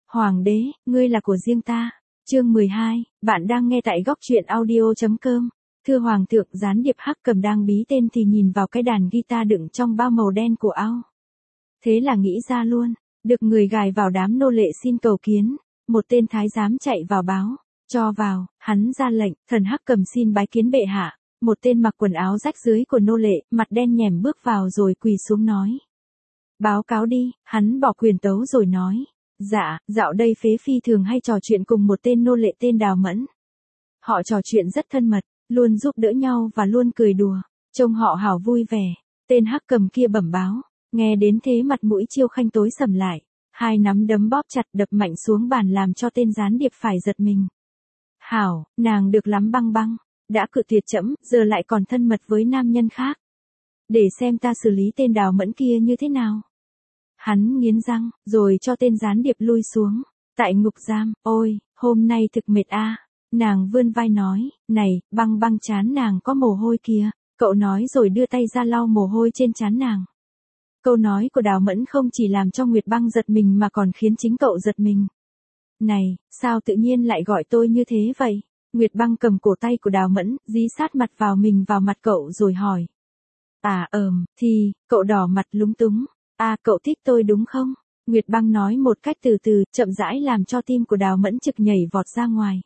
Hoàng đế, ngươi là của riêng ta. Chương 12, bạn đang nghe tại góc truyện audio.com. Thưa Hoàng thượng, gián điệp Hắc Cầm đang bí tên thì nhìn vào cái đàn guitar đựng trong bao màu đen của ao. Thế là nghĩ ra luôn, được người gài vào đám nô lệ xin cầu kiến, một tên thái giám chạy vào báo, cho vào, hắn ra lệnh, thần Hắc Cầm xin bái kiến bệ hạ. Một tên mặc quần áo rách rưới của nô lệ, mặt đen nhẻm bước vào rồi quỳ xuống nói. Báo cáo đi, hắn bỏ quyền tấu rồi nói. Dạ, dạo đây phế phi thường hay trò chuyện cùng một tên nô lệ tên Đào Mẫn. Họ trò chuyện rất thân mật, luôn giúp đỡ nhau và luôn cười đùa, trông họ hào vui vẻ. Tên Hắc Cầm kia bẩm báo, nghe đến thế mặt mũi Chiêu Khanh tối sầm lại, hai nắm đấm bóp chặt đập mạnh xuống bàn làm cho tên gián điệp phải giật mình. Hảo, nàng được lắm Băng Băng, đã cự tuyệt trẫm, giờ lại còn thân mật với nam nhân khác. Để xem ta xử lý tên Đào Mẫn kia như thế nào. Hắn nghiến răng, rồi cho tên gián điệp lui xuống. Tại ngục giam, ôi, hôm nay thực mệt a. Nàng vươn vai nói, này, Băng Băng trán nàng có mồ hôi kìa. Cậu nói rồi đưa tay ra lau mồ hôi trên trán nàng. Câu nói của Đào Mẫn không chỉ làm cho Nguyệt Băng giật mình mà còn khiến chính cậu giật mình. Này, sao tự nhiên lại gọi tôi như thế vậy? Nguyệt Băng cầm cổ tay của Đào Mẫn, dí sát mặt vào mặt cậu rồi hỏi. Thì, cậu đỏ mặt lúng túng. Cậu thích tôi đúng không? Nguyệt Băng nói một cách từ từ, chậm rãi làm cho tim của Đào Mẫn trực nhảy vọt ra ngoài.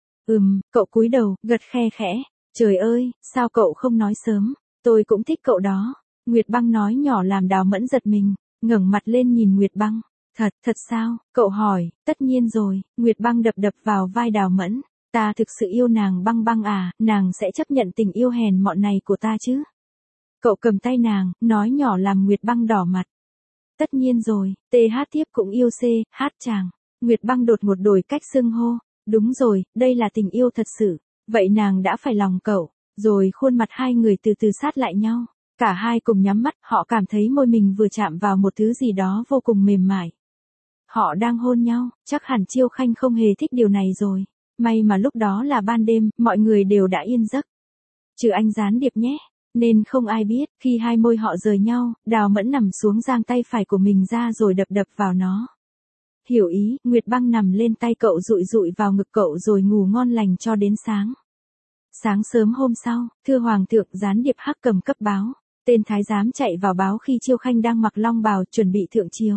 Cậu cúi đầu, gật khe khẽ. Trời ơi, sao cậu không nói sớm? Tôi cũng thích cậu đó. Nguyệt Băng nói nhỏ làm Đào Mẫn giật mình, ngẩng mặt lên nhìn Nguyệt Băng. Thật sao? Cậu hỏi. Tất nhiên rồi. Nguyệt Băng đập vào vai Đào Mẫn. Ta thực sự yêu nàng Băng Băng à, nàng sẽ chấp nhận tình yêu hèn mọn này của ta chứ? Cậu cầm tay nàng, nói nhỏ làm Nguyệt Băng đỏ mặt. Tất nhiên rồi, TH tiếp cũng yêu C, hát chàng. Nguyệt Băng đột ngột đổi cách xưng hô. Đúng rồi, đây là tình yêu thật sự. Vậy nàng đã phải lòng cậu. Rồi khuôn mặt hai người từ từ sát lại nhau. Cả hai cùng nhắm mắt, họ cảm thấy môi mình vừa chạm vào một thứ gì đó vô cùng mềm mại. Họ đang hôn nhau, chắc hẳn Chiêu Khanh không hề thích điều này rồi. May mà lúc đó là ban đêm, mọi người đều đã yên giấc. Trừ anh gián điệp nhé. Nên không ai biết, khi hai môi họ rời nhau, Đào Mẫn nằm xuống giang tay phải của mình ra rồi đập vào nó. Hiểu ý, Nguyệt Băng nằm lên tay cậu dụi vào ngực cậu rồi ngủ ngon lành cho đến sáng. Sáng sớm hôm sau, thưa Hoàng thượng, gián điệp Hắc Cầm cấp báo. Tên thái giám chạy vào báo khi Chiêu Khanh đang mặc long bào chuẩn bị thượng chiêu.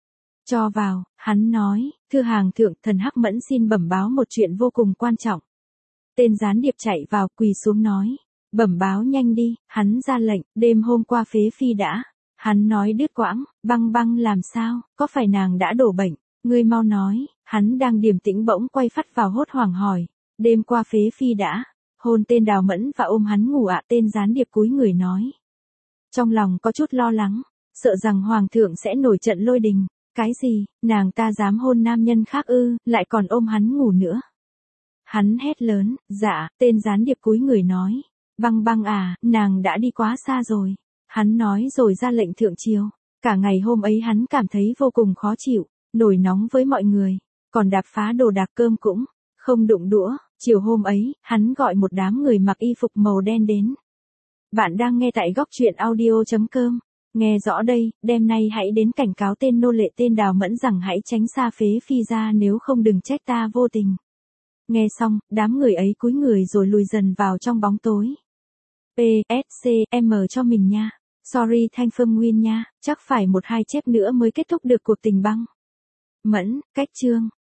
Cho vào, hắn nói, thưa Hoàng thượng, thần Hắc Mẫn xin bẩm báo một chuyện vô cùng quan trọng. Tên gián điệp chạy vào quỳ xuống nói. Bẩm báo nhanh đi, hắn ra lệnh, đêm hôm qua phế phi đã. Hắn nói đứt quãng, Băng Băng làm sao, có phải nàng đã đổ bệnh, ngươi mau nói, hắn đang điềm tĩnh bỗng quay phắt vào hốt hoảng hỏi. Đêm qua phế phi đã, hôn tên Đào Mẫn và ôm hắn ngủ ạ. Tên gián điệp cúi người nói. Trong lòng có chút lo lắng, sợ rằng Hoàng thượng sẽ nổi trận lôi đình. Cái gì, nàng ta dám hôn nam nhân khác ư, lại còn ôm hắn ngủ nữa. Hắn hét lớn, dạ, tên gián điệp cúi người nói. Băng Băng à, nàng đã đi quá xa rồi. Hắn nói rồi ra lệnh thượng chiêu. Cả ngày hôm ấy hắn cảm thấy vô cùng khó chịu, nổi nóng với mọi người, còn đạp phá đồ đạc cơm cũng không đụng đũa. Chiều hôm ấy, hắn gọi một đám người mặc y phục màu đen đến. Bạn đang nghe tại góc truyện audio.com. Nghe rõ đây, đêm nay hãy đến cảnh cáo tên nô lệ tên Đào Mẫn rằng hãy tránh xa phế phi ra, nếu không đừng trách ta vô tình. Nghe xong, đám người ấy cúi người rồi lùi dần vào trong bóng tối. PSCM cho mình nha. Sorry Thanh Phương Nguyên nha, chắc phải 1-2 chép nữa mới kết thúc được cuộc tình Băng Mẫn. Cách chương